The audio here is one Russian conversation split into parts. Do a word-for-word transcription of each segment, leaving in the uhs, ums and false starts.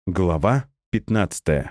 Глава пятнадцатая.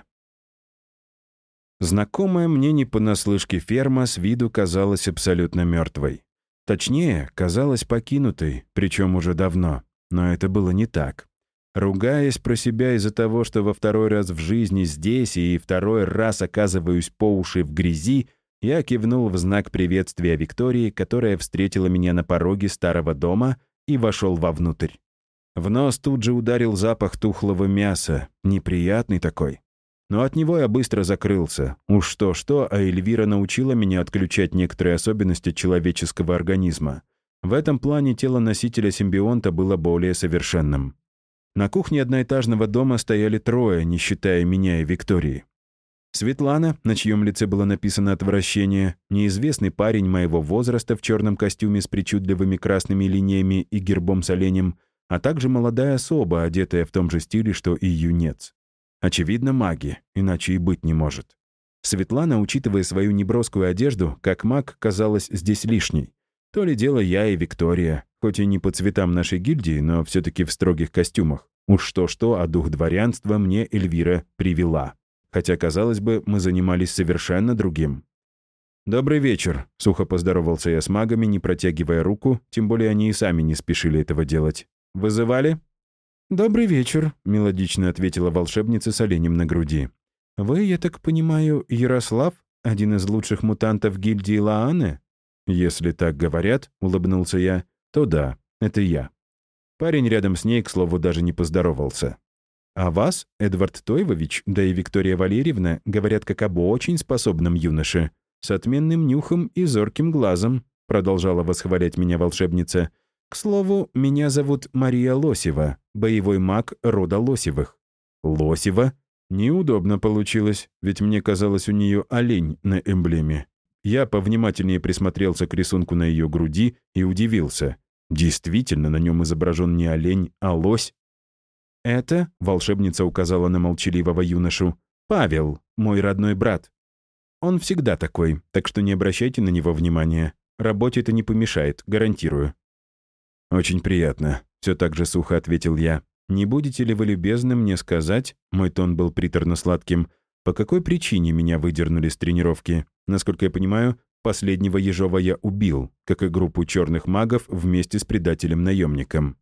Знакомая мне не понаслышке ферма с виду казалась абсолютно мертвой. Точнее, казалась покинутой, причем уже давно. Но это было не так. Ругаясь про себя из-за того, что во второй раз в жизни здесь и второй раз оказываюсь по уши в грязи, я кивнул в знак приветствия Виктории, которая встретила меня на пороге старого дома, и вошел вовнутрь. В нос тут же ударил запах тухлого мяса, неприятный такой. Но от него я быстро закрылся. Уж что-что, а Эльвира научила меня отключать некоторые особенности человеческого организма. В этом плане тело носителя симбионта было более совершенным. На кухне одноэтажного дома стояли трое, не считая меня и Виктории. Светлана, на чьем лице было написано отвращение, неизвестный парень моего возраста в черном костюме с причудливыми красными линиями и гербом с оленем, а также молодая особа, одетая в том же стиле, что и юнец. Очевидно, маги, иначе и быть не может. Светлана, учитывая свою неброскую одежду, как маг, казалась здесь лишней. То ли дело я и Виктория, хоть и не по цветам нашей гильдии, но все-таки в строгих костюмах. Уж что-что, а дух дворянства мне Эльвира привела. Хотя, казалось бы, мы занимались совершенно другим. «Добрый вечер», — сухо поздоровался я с магами, не протягивая руку, тем более они и сами не спешили этого делать. «Вызывали?» «Добрый вечер», — мелодично ответила волшебница с оленем на груди. «Вы, я так понимаю, Ярослав, один из лучших мутантов гильдии Лааны?» «Если так говорят», — улыбнулся я, — «то да, это я». Парень рядом с ней, к слову, даже не поздоровался. «А вас, Эдвард Тойвович, да и Виктория Валерьевна, говорят как об очень способном юноше, с отменным нюхом и зорким глазом», — продолжала восхвалять меня волшебница. «К слову, меня зовут Мария Лосева, боевой маг рода Лосевых». «Лосева?» Неудобно получилось, ведь мне казалось, у нее олень на эмблеме. Я повнимательнее присмотрелся к рисунку на ее груди и удивился. Действительно, на нем изображен не олень, а лось. «Это», — волшебница указала на молчаливого юношу, — «Павел, мой родной брат. Он всегда такой, так что не обращайте на него внимания. Работе это не помешает, гарантирую». «Очень приятно», — все так же сухо ответил я. «Не будете ли вы любезны мне сказать?» Мой тон был приторно-сладким. «По какой причине меня выдернули с тренировки? Насколько я понимаю, последнего Ежова я убил, как и группу черных магов вместе с предателем-наемником».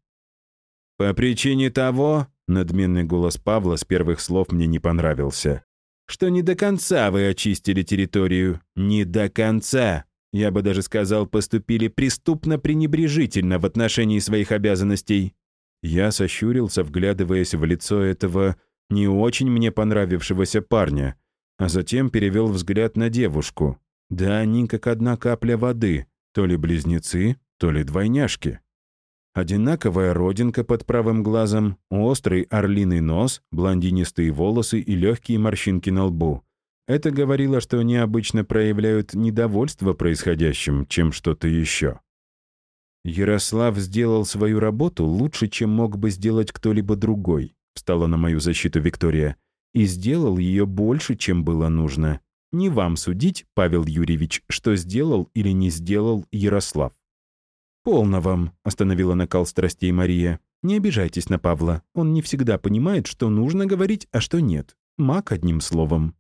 «По причине того», — надменный голос Павла с первых слов мне не понравился, «что не до конца вы очистили территорию. Не до конца. Я бы даже сказал, поступили преступно-пренебрежительно в отношении своих обязанностей». Я сощурился, вглядываясь в лицо этого не очень мне понравившегося парня, а затем перевел взгляд на девушку. Да они как одна капля воды, то ли близнецы, то ли двойняшки. Одинаковая родинка под правым глазом, острый орлиный нос, блондинистые волосы и легкие морщинки на лбу. Это говорило, что они обычно проявляют недовольство происходящим, чем что-то еще. «Ярослав сделал свою работу лучше, чем мог бы сделать кто-либо другой», встала на мою защиту Виктория, «и сделал ее больше, чем было нужно. Не вам судить, Павел Юрьевич, что сделал или не сделал Ярослав». «Полно вам», — остановила накал страстей Мария. «Не обижайтесь на Павла. Он не всегда понимает, что нужно говорить, а что нет. Маг, одним словом».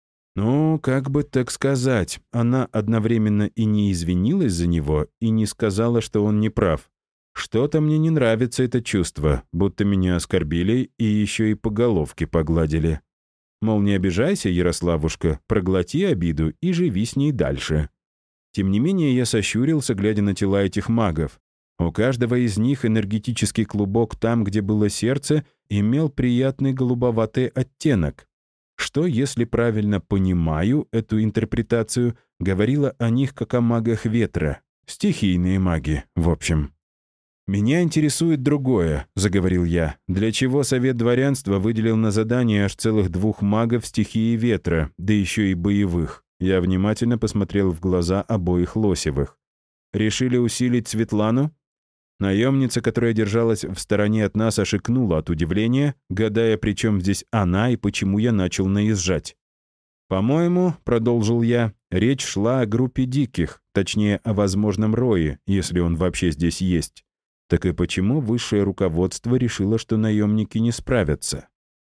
Ну, как бы так сказать, она одновременно и не извинилась за него, и не сказала, что он не прав. Что-то мне не нравится это чувство, будто меня оскорбили и еще и по головке погладили. Мол, не обижайся, Ярославушка, проглоти обиду и живи с ней дальше. Тем не менее, я сощурился, глядя на тела этих магов. У каждого из них энергетический клубок там, где было сердце, имел приятный голубоватый оттенок. Что, если правильно понимаю эту интерпретацию, говорила о них как о магах ветра. Стихийные маги, в общем. «Меня интересует другое», — заговорил я. «Для чего Совет дворянства выделил на задание аж целых двух магов стихии ветра, да еще и боевых?» Я внимательно посмотрел в глаза обоих Лосевых. «Решили усилить Светлану?» Наемница, которая держалась в стороне от нас, ошикнула от удивления, гадая, при чем здесь она и почему я начал наезжать. «По-моему, — продолжил я, — речь шла о группе диких, точнее, о возможном рое, если он вообще здесь есть. Так и почему высшее руководство решило, что наемники не справятся?»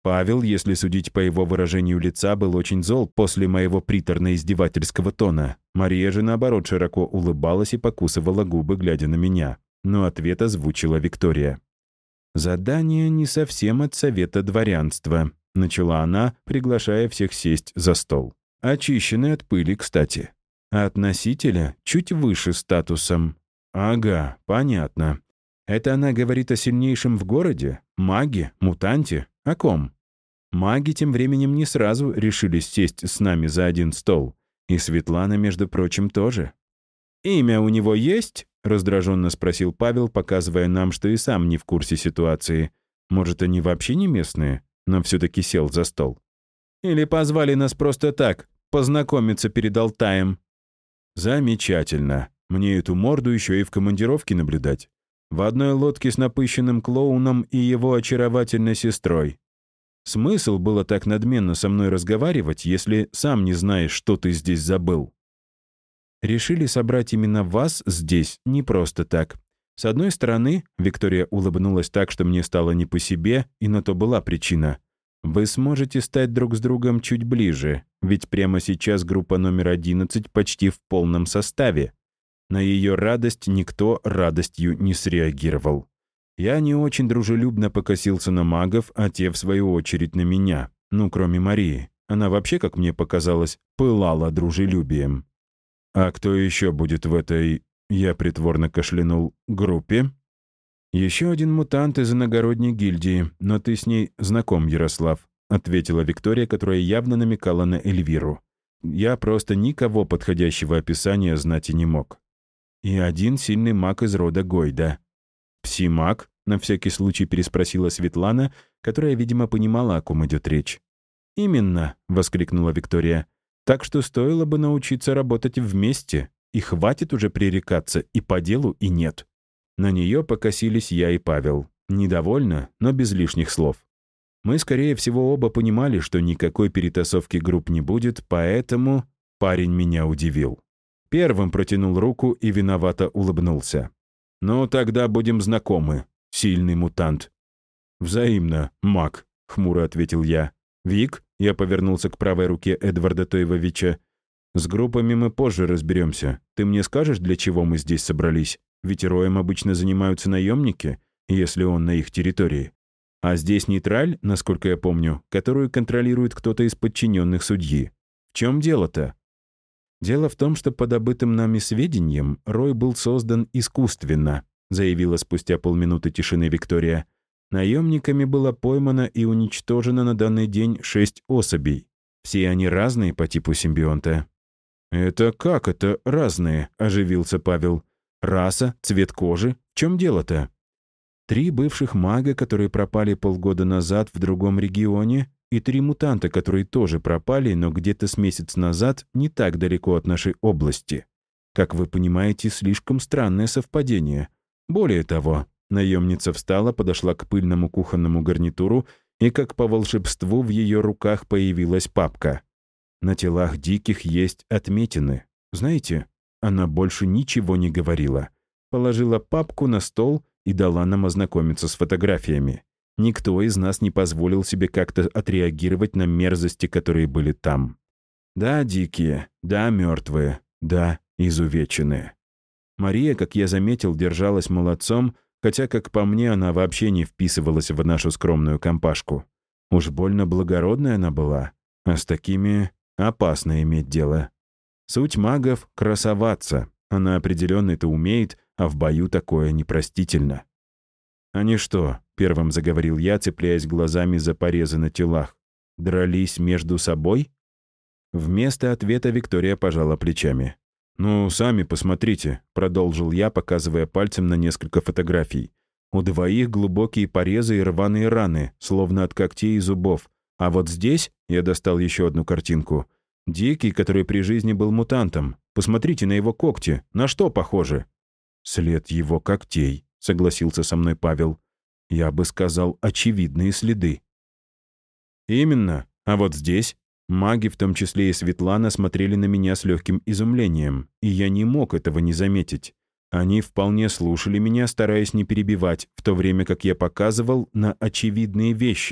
Павел, если судить по его выражению лица, был очень зол после моего приторно-издевательского тона. Мария же, наоборот, широко улыбалась и покусывала губы, глядя на меня. Но ответ озвучила Виктория. «Задание не совсем от совета дворянства», — начала она, приглашая всех сесть за стол. «Очищенный от пыли, кстати. А от носителя чуть выше статусом». «Ага, понятно. Это она говорит о сильнейшем в городе? Маге? Мутанте? О ком?» Маги тем временем не сразу решились сесть с нами за один стол. И Светлана, между прочим, тоже. «Имя у него есть?» — раздраженно спросил Павел, показывая нам, что и сам не в курсе ситуации. Может, они вообще не местные, но все-таки сел за стол. «Или позвали нас просто так, познакомиться перед Алтаем?» «Замечательно. Мне эту морду еще и в командировке наблюдать. В одной лодке с напыщенным клоуном и его очаровательной сестрой. Смысл было так надменно со мной разговаривать, если сам не знаешь, что ты здесь забыл?» Решили собрать именно вас здесь не просто так. С одной стороны, Виктория улыбнулась так, что мне стало не по себе, и на то была причина. Вы сможете стать друг с другом чуть ближе, ведь прямо сейчас группа номер одиннадцать почти в полном составе. На ее радость никто радостью не среагировал. Я не очень дружелюбно покосился на магов, а те, в свою очередь, на меня. Ну, кроме Марии. Она вообще, как мне показалось, пылала дружелюбием. «А кто еще будет в этой...» Я притворно кашлянул. «Группе?» «Еще один мутант из иногородней гильдии, но ты с ней знаком, Ярослав», ответила Виктория, которая явно намекала на Эльвиру. Я просто никого подходящего описания знать и не мог. «И один сильный маг из рода Гойда». «Пси-маг?» — на всякий случай переспросила Светлана, которая, видимо, понимала, о ком идет речь. «Именно», — воскликнула Виктория. «Так что стоило бы научиться работать вместе, и хватит уже пререкаться и по делу, и нет». На нее покосились я и Павел. Недовольно, но без лишних слов. Мы, скорее всего, оба понимали, что никакой перетасовки групп не будет, поэтому парень меня удивил. Первым протянул руку и виновато улыбнулся. «Ну, тогда будем знакомы, сильный мутант». «Взаимно, маг», — хмуро ответил я. «Вик», — я повернулся к правой руке Эдварда Тойвовича, «с группами мы позже разберемся. Ты мне скажешь, для чего мы здесь собрались? Ведь роем обычно занимаются наемники, если он на их территории. А здесь нейтраль, насколько я помню, которую контролирует кто-то из подчиненных судьи. В чем дело-то?» «Дело в том, что по добытым нами сведениям рой был создан искусственно», заявила спустя полминуты тишины Виктория. «Наемниками было поймано и уничтожено на данный день шесть особей. Все они разные по типу симбионта». «Это как это разные?» — оживился Павел. «Раса, цвет кожи? В чем дело-то?» «Три бывших мага, которые пропали полгода назад в другом регионе, и три мутанта, которые тоже пропали, но где-то с месяц назад не так далеко от нашей области. Как вы понимаете, слишком странное совпадение. Более того, наемница встала, подошла к пыльному кухонному гарнитуру, и как по волшебству в ее руках появилась папка. На телах диких есть отметины. Знаете, она больше ничего не говорила. Положила папку на стол и дала нам ознакомиться с фотографиями. Никто из нас не позволил себе как-то отреагировать на мерзости, которые были там. Да, дикие, да, мертвые, да, изувеченные. Мария, как я заметил, держалась молодцом, хотя, как по мне, она вообще не вписывалась в нашу скромную компашку. Уж больно благородная она была, а с такими опасно иметь дело. Суть магов — красоваться. Она определенно это умеет, а в бою такое непростительно. «Они что?» — первым заговорил я, цепляясь глазами за порезы на телах. «Дрались между собой?» Вместо ответа Виктория пожала плечами. «Ну, сами посмотрите», — продолжил я, показывая пальцем на несколько фотографий. «У двоих глубокие порезы и рваные раны, словно от когтей и зубов. А вот здесь, — я достал еще одну картинку, — дикий, который при жизни был мутантом. Посмотрите на его когти. На что похоже?» «След его когтей», — согласился со мной Павел. «Я бы сказал, очевидные следы». «Именно. А вот здесь...» Маги, в том числе и Светлана, смотрели на меня с легким изумлением, и я не мог этого не заметить. Они вполне слушали меня, стараясь не перебивать, в то время как я показывал на очевидные вещи.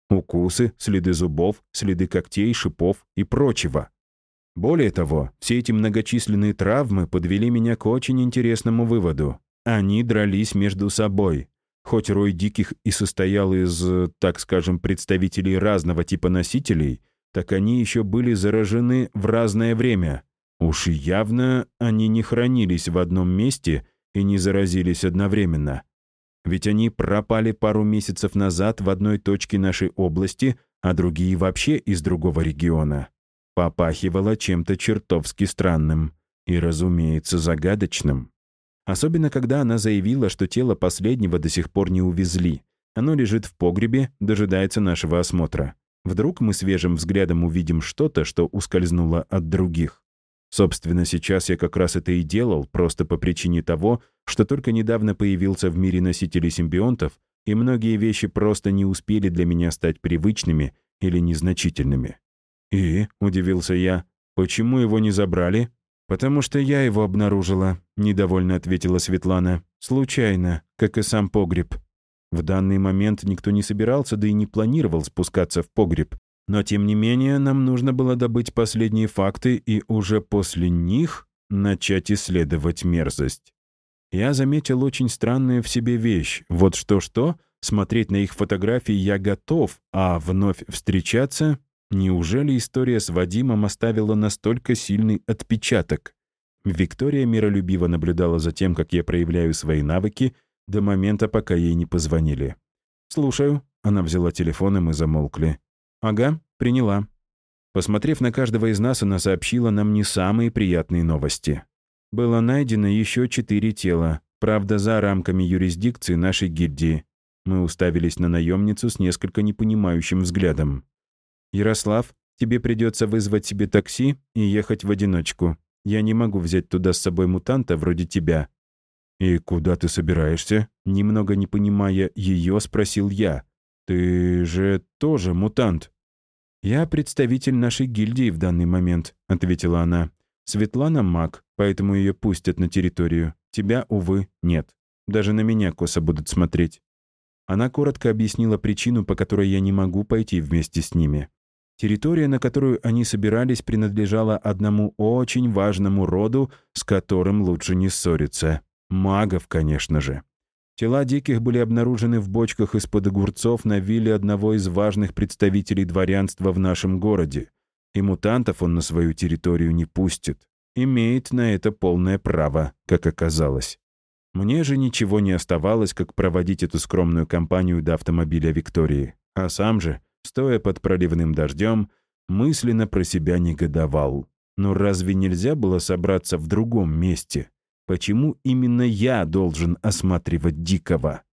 Укусы, следы зубов, следы когтей, шипов и прочего. Более того, все эти многочисленные травмы подвели меня к очень интересному выводу. Они дрались между собой. Хоть рой диких и состоял из, так скажем, представителей разного типа носителей, так они еще были заражены в разное время. Уж явно они не хранились в одном месте и не заразились одновременно. Ведь они пропали пару месяцев назад в одной точке нашей области, а другие вообще из другого региона. Попахивало чем-то чертовски странным и, разумеется, загадочным. Особенно, когда она заявила, что тело последнего до сих пор не увезли. Оно лежит в погребе, дожидается нашего осмотра. Вдруг мы свежим взглядом увидим что-то, что ускользнуло от других. Собственно, сейчас я как раз это и делал, просто по причине того, что только недавно появился в мире носителей симбионтов, и многие вещи просто не успели для меня стать привычными или незначительными. «И?» — удивился я. «Почему его не забрали?» «Потому что я его обнаружила», — недовольно ответила Светлана. «Случайно, как и сам погреб». В данный момент никто не собирался, да и не планировал спускаться в погреб. Но, тем не менее, нам нужно было добыть последние факты и уже после них начать исследовать мерзость. Я заметил очень странную в себе вещь. Вот что-что, смотреть на их фотографии я готов, а вновь встречаться... Неужели история с Вадимом оставила настолько сильный отпечаток? Виктория миролюбиво наблюдала за тем, как я проявляю свои навыки, до момента, пока ей не позвонили. «Слушаю». Она взяла телефон, и мы замолкли. «Ага, приняла». Посмотрев на каждого из нас, она сообщила нам не самые приятные новости. Было найдено еще четыре тела, правда, за рамками юрисдикции нашей гильдии. Мы уставились на наемницу с несколько непонимающим взглядом. «Ярослав, тебе придется вызвать себе такси и ехать в одиночку. Я не могу взять туда с собой мутанта вроде тебя». «И куда ты собираешься?» Немного не понимая ее, спросил я. «Ты же тоже мутант». «Я представитель нашей гильдии в данный момент», — ответила она. «Светлана маг, поэтому ее пустят на территорию. Тебя, увы, нет. Даже на меня косо будут смотреть». Она коротко объяснила причину, по которой я не могу пойти вместе с ними. Территория, на которую они собирались, принадлежала одному очень важному роду, с которым лучше не ссориться. Магов, конечно же. Тела диких были обнаружены в бочках из-под огурцов на вилле одного из важных представителей дворянства в нашем городе. И мутантов он на свою территорию не пустит. Имеет на это полное право, как оказалось. Мне же ничего не оставалось, как проводить эту скромную компанию до автомобиля Виктории. А сам же, стоя под проливным дождем, мысленно про себя негодовал. Но разве нельзя было собраться в другом месте? Почему именно я должен осматривать Дикого?